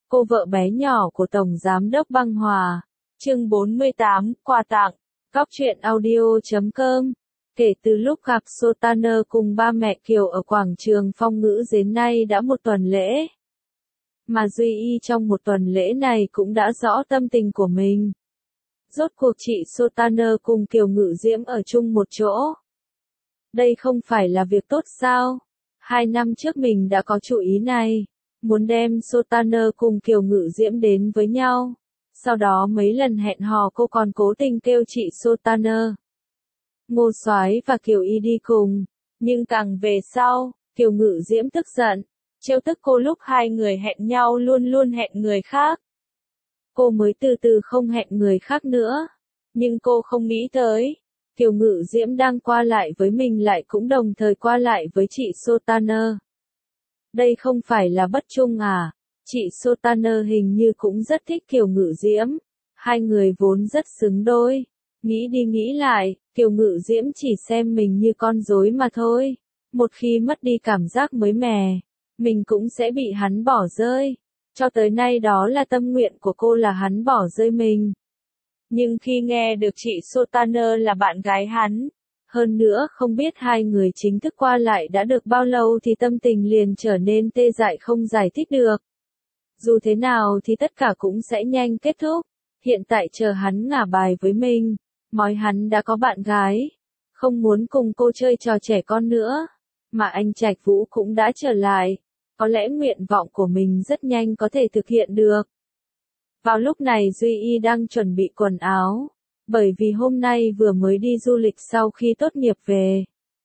cô vợ bé nhỏ của Tổng Giám đốc Băng Hòa. Chương 48, quà tặng. Góc truyện audio.com. Kể từ lúc gặp Sultana cùng ba mẹ Kiều ở quảng trường Phong Ngữ đến nay đã một tuần lễ. Mà Duy Y trong một tuần lễ này cũng đã rõ tâm tình của mình. Rốt cuộc chị Sultana cùng Kiều Ngự Diễm ở chung một chỗ. Đây không phải là việc tốt sao? 2 năm trước mình đã có chủ ý này. Muốn đem Sultana cùng Kiều Ngự Diễm đến với nhau. Sau đó mấy lần hẹn hò cô còn cố tình kêu chị Sultana, Ngô Soái và Kiều Y đi cùng. Nhưng càng về sau, Kiều Ngự Diễm tức giận, trêu tức cô lúc hai người hẹn nhau luôn luôn hẹn người khác. Cô mới từ từ không hẹn người khác nữa. Nhưng cô không nghĩ tới, Kiều Ngự Diễm đang qua lại với mình lại cũng đồng thời qua lại với chị Sultana. Đây không phải là bất trung à? Chị Sultana hình như cũng rất thích Kiều Ngự Diễm. Hai người vốn rất xứng đôi. Nghĩ đi nghĩ lại, Kiều Ngự Diễm chỉ xem mình như con rối mà thôi. Một khi mất đi cảm giác mới mẻ, mình cũng sẽ bị hắn bỏ rơi. Cho tới nay đó là tâm nguyện của cô là hắn bỏ rơi mình. Nhưng khi nghe được chị Sultana là bạn gái hắn, hơn nữa không biết hai người chính thức qua lại đã được bao lâu thì tâm tình liền trở nên tê dại không giải thích được. Dù thế nào thì tất cả cũng sẽ nhanh kết thúc. Hiện tại chờ hắn ngả bài với mình, nói hắn đã có bạn gái, không muốn cùng cô chơi trò trẻ con nữa. Mà anh Trạch Vũ cũng đã trở lại, có lẽ nguyện vọng của mình rất nhanh có thể thực hiện được. Vào lúc này Duy Y đang chuẩn bị quần áo, bởi vì hôm nay vừa mới đi du lịch sau khi tốt nghiệp về.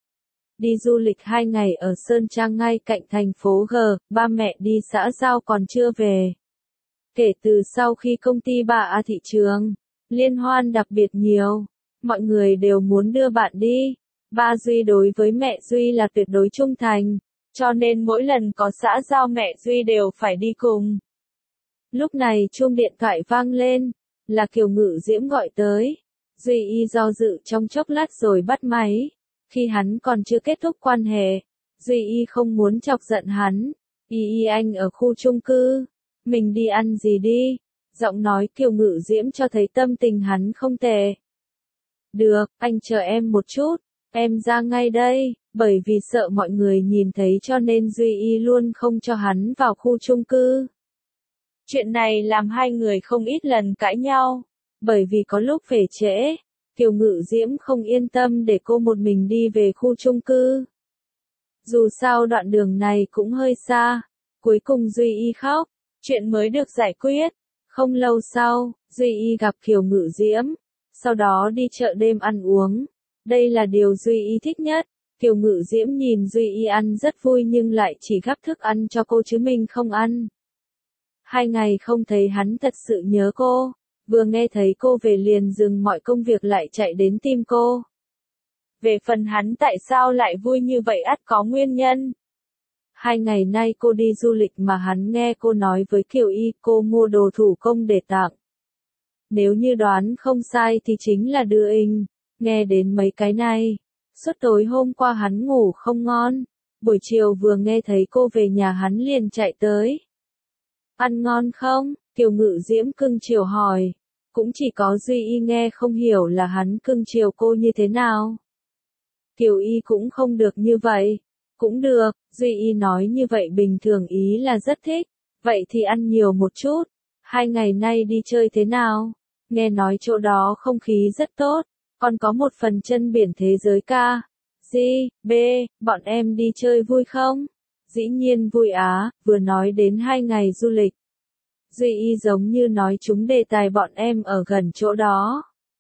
Đi du lịch 2 ngày ở Sơn Trang ngay cạnh thành phố G, ba mẹ đi xã giao còn chưa về. Kể từ sau khi công ty bà A thị trường, liên hoan đặc biệt nhiều, mọi người đều muốn đưa bạn đi. Ba Duy đối với mẹ Duy là tuyệt đối trung thành, cho nên mỗi lần có xã giao mẹ Duy đều phải đi cùng. Lúc này chuông điện thoại vang lên, là Kiều Ngự Diễm gọi tới. Duy Y do dự trong chốc lát rồi bắt máy. Khi hắn còn chưa kết thúc quan hệ, Duy Y không muốn chọc giận hắn. Y anh ở khu chung cư, mình đi ăn gì đi? Giọng nói Kiều Ngự Diễm cho thấy tâm tình hắn không tệ. Được, anh chờ em một chút, em ra ngay đây. Bởi vì sợ mọi người nhìn thấy cho nên Duy Y luôn không cho hắn vào khu chung cư. Chuyện này làm hai người không ít lần cãi nhau, bởi vì có lúc về trễ, Kiều Ngự Diễm không yên tâm để cô một mình đi về khu chung cư. Dù sao đoạn đường này cũng hơi xa, cuối cùng Duy Y khóc, chuyện mới được giải quyết. Không lâu sau, Duy Y gặp Kiều Ngự Diễm, sau đó đi chợ đêm ăn uống. Đây là điều Duy Y thích nhất. Kiều Ngự Diễm nhìn Duy Y ăn rất vui nhưng lại chỉ gắp thức ăn cho cô chứ mình không ăn. 2 ngày không thấy hắn thật sự nhớ cô, vừa nghe thấy cô về liền dừng mọi công việc lại chạy đến tìm cô. Về phần hắn tại sao lại vui như vậy ắt có nguyên nhân. 2 ngày nay cô đi du lịch mà hắn nghe cô nói với Kiều Y cô mua đồ thủ công để tặng. Nếu như đoán không sai thì chính là đưa in. Nghe đến mấy cái này, suốt tối hôm qua hắn ngủ không ngon, buổi chiều vừa nghe thấy cô về nhà hắn liền chạy tới. Ăn ngon không? Kiều Ngự Diễm cưng chiều hỏi. Cũng chỉ có Duy Y nghe không hiểu là hắn cưng chiều cô như thế nào. Kiều Y cũng không được như vậy. Cũng được, Duy Y nói như vậy bình thường ý là rất thích. Vậy thì ăn nhiều một chút. 2 ngày nay đi chơi thế nào? Nghe nói chỗ đó không khí rất tốt. Còn có một phần chân biển thế giới ca. B, bọn em đi chơi vui không? Dĩ nhiên vui á, vừa nói đến 2 ngày du lịch. Duy Y giống như nói trúng đề tài bọn em ở gần chỗ đó.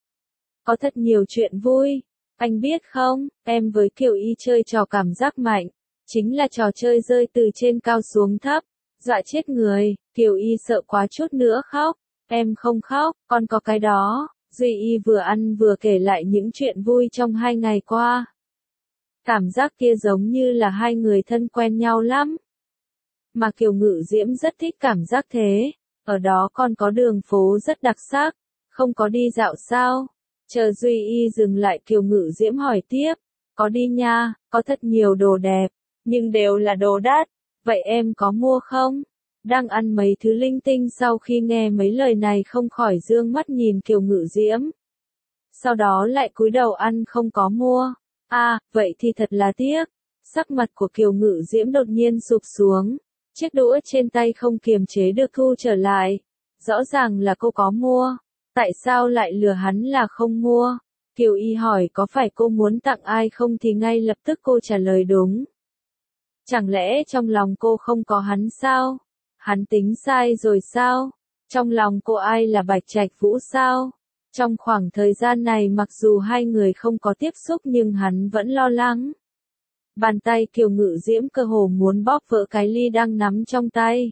Có thật nhiều chuyện vui. Anh biết không, em với Kiều Y chơi trò cảm giác mạnh. Chính là trò chơi rơi từ trên cao xuống thấp. Dọa chết người, Kiều Y sợ quá chút nữa khóc. Em không khóc, con có cái đó. Duy Y vừa ăn vừa kể lại những chuyện vui trong 2 ngày qua. Cảm giác kia giống như là hai người thân quen nhau lắm. Mà Kiều Ngự Diễm rất thích cảm giác thế. Ở đó còn có đường phố rất đặc sắc. Không có đi dạo sao? Chờ Duy Y dừng lại Kiều Ngự Diễm hỏi tiếp. Có đi nha, có thật nhiều đồ đẹp. Nhưng đều là đồ đắt. Vậy em có mua không? đang ăn mấy thứ linh tinh sau khi nghe mấy lời này không khỏi dương mắt nhìn Kiều Ngự Diễm. Sau đó lại cúi đầu ăn không có mua. Vậy thì thật là tiếc. Sắc mặt của Kiều Ngự Diễm đột nhiên sụp xuống. Chiếc đũa trên tay không kiềm chế được thu trở lại. Rõ ràng là cô có mua. Tại sao lại lừa hắn là không mua? Kiều Y hỏi có phải cô muốn tặng ai không thì ngay lập tức cô trả lời đúng. Chẳng lẽ trong lòng cô không có hắn sao? Hắn tính sai rồi sao? Trong lòng cô ai là Bạch Trạch Vũ sao? Trong khoảng thời gian này mặc dù hai người không có tiếp xúc nhưng hắn vẫn lo lắng. Bàn tay Kiều Ngự Diễm cơ hồ muốn bóp vỡ cái ly đang nắm trong tay.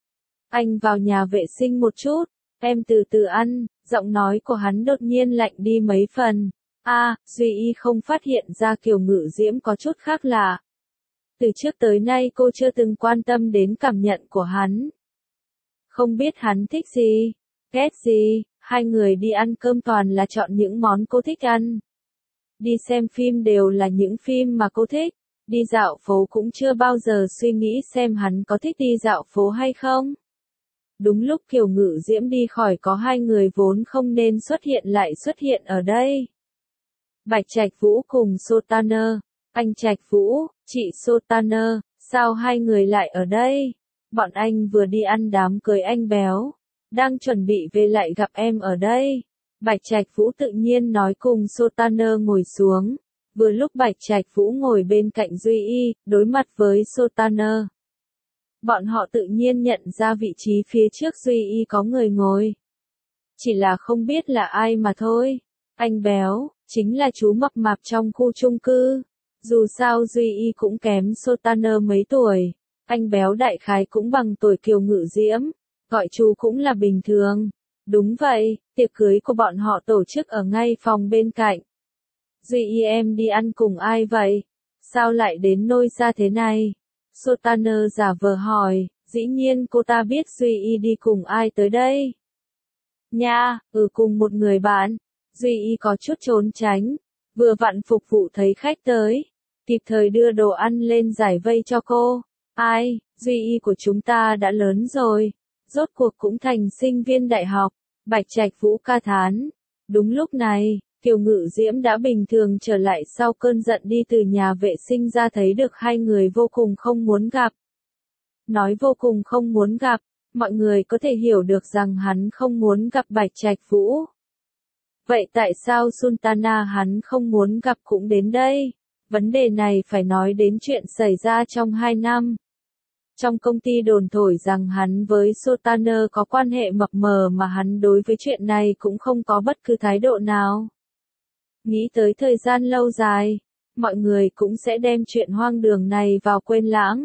Anh vào nhà vệ sinh một chút, em từ từ ăn, giọng nói của hắn đột nhiên lạnh đi mấy phần. Duy Y không phát hiện ra Kiều Ngự Diễm có chút khác lạ. Từ trước tới nay cô chưa từng quan tâm đến cảm nhận của hắn. Không biết hắn thích gì, ghét gì, hai người đi ăn cơm toàn là chọn những món cô thích ăn. Đi xem phim đều là những phim mà cô thích. Đi dạo phố cũng chưa bao giờ suy nghĩ xem hắn có thích đi dạo phố hay không. Đúng lúc Kiều Ngự Diễm đi khỏi có hai người vốn không nên xuất hiện lại xuất hiện ở đây. Bạch Trạch Vũ cùng Sotaner. Anh Trạch Vũ, chị Sotaner, sao hai người lại ở đây? Bọn anh vừa đi ăn đám cưới anh Béo. Đang chuẩn bị về lại gặp em ở đây. Bạch Trạch Vũ tự nhiên nói cùng Sotaner ngồi xuống. Vừa lúc Bạch Trạch Vũ ngồi bên cạnh Duy Y, đối mặt với Sotaner. Bọn họ tự nhiên nhận ra vị trí phía trước Duy Y có người ngồi. Chỉ là không biết là ai mà thôi. Anh Béo, chính là chú mập mạp trong khu chung cư. Dù sao Duy Y cũng kém Sotaner mấy tuổi. Anh Béo đại khái cũng bằng tuổi Kiều Ngự Diễm. Gọi chú cũng là bình thường. Đúng vậy, tiệc cưới của bọn họ tổ chức ở ngay phòng bên cạnh. Duy Y em đi ăn cùng ai vậy? Sao lại đến nơi xa thế này? Sotaner giả vờ hỏi, dĩ nhiên cô ta biết Duy Y đi cùng ai tới đây. Nha, cùng một người bạn. Duy Y có chút trốn tránh. Vừa vặn phục vụ thấy khách tới. Kịp thời đưa đồ ăn lên giải vây cho cô. Ai, Duy Y của chúng ta đã lớn rồi. Rốt cuộc cũng thành sinh viên đại học. Bạch Trạch Vũ ca thán. Đúng lúc này, Kiều Ngự Diễm đã bình thường trở lại sau cơn giận đi từ nhà vệ sinh ra thấy được hai người vô cùng không muốn gặp. Nói vô cùng không muốn gặp, mọi người có thể hiểu được rằng hắn không muốn gặp Bạch Trạch Vũ. Vậy tại sao Sultana hắn không muốn gặp cũng đến đây? Vấn đề này phải nói đến chuyện xảy ra trong 2 năm. Trong công ty đồn thổi rằng hắn với Sotaner có quan hệ mập mờ mà hắn đối với chuyện này cũng không có bất cứ thái độ nào. Nghĩ tới thời gian lâu dài, mọi người cũng sẽ đem chuyện hoang đường này vào quên lãng.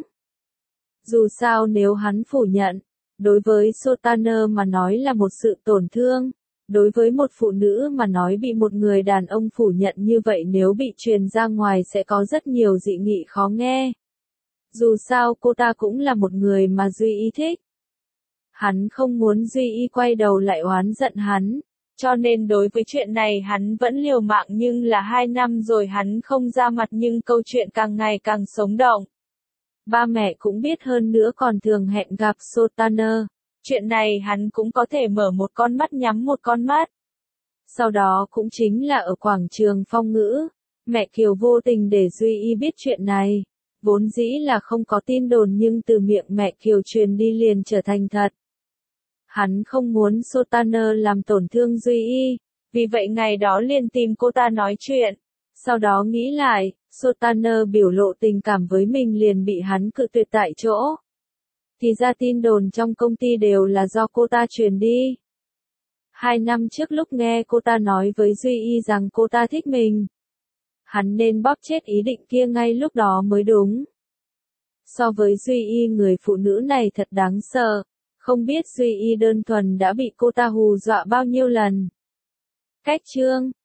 Dù sao nếu hắn phủ nhận, đối với Sotaner mà nói là một sự tổn thương. Đối với một phụ nữ mà nói bị một người đàn ông phủ nhận như vậy nếu bị truyền ra ngoài sẽ có rất nhiều dị nghị khó nghe. Dù sao cô ta cũng là một người mà Duy Y thích. Hắn không muốn Duy Y quay đầu lại oán giận hắn. Cho nên đối với chuyện này hắn vẫn liều mạng nhưng là 2 năm rồi hắn không ra mặt nhưng câu chuyện càng ngày càng sống động. Ba mẹ cũng biết hơn nữa còn thường hẹn gặp Sotaner. Chuyện này hắn cũng có thể mở một con mắt nhắm một con mắt. Sau đó cũng chính là ở quảng trường Phong Ngữ. Mẹ Kiều vô tình để Duy Y biết chuyện này. Vốn dĩ là không có tin đồn nhưng từ miệng mẹ Kiều truyền đi liền trở thành thật. Hắn không muốn Sotaner làm tổn thương Duy Y, vì vậy ngày đó liền tìm cô ta nói chuyện. Sau đó nghĩ lại, Sotaner biểu lộ tình cảm với mình liền bị hắn cự tuyệt tại chỗ. Thì ra tin đồn trong công ty đều là do cô ta truyền đi. 2 năm trước lúc nghe cô ta nói với Duy Y rằng cô ta thích mình. Hắn nên bóp chết ý định kia ngay lúc đó mới đúng. So với Duy Y người phụ nữ này thật đáng sợ. Không biết Duy Y đơn thuần đã bị cô ta hù dọa bao nhiêu lần. Cách chương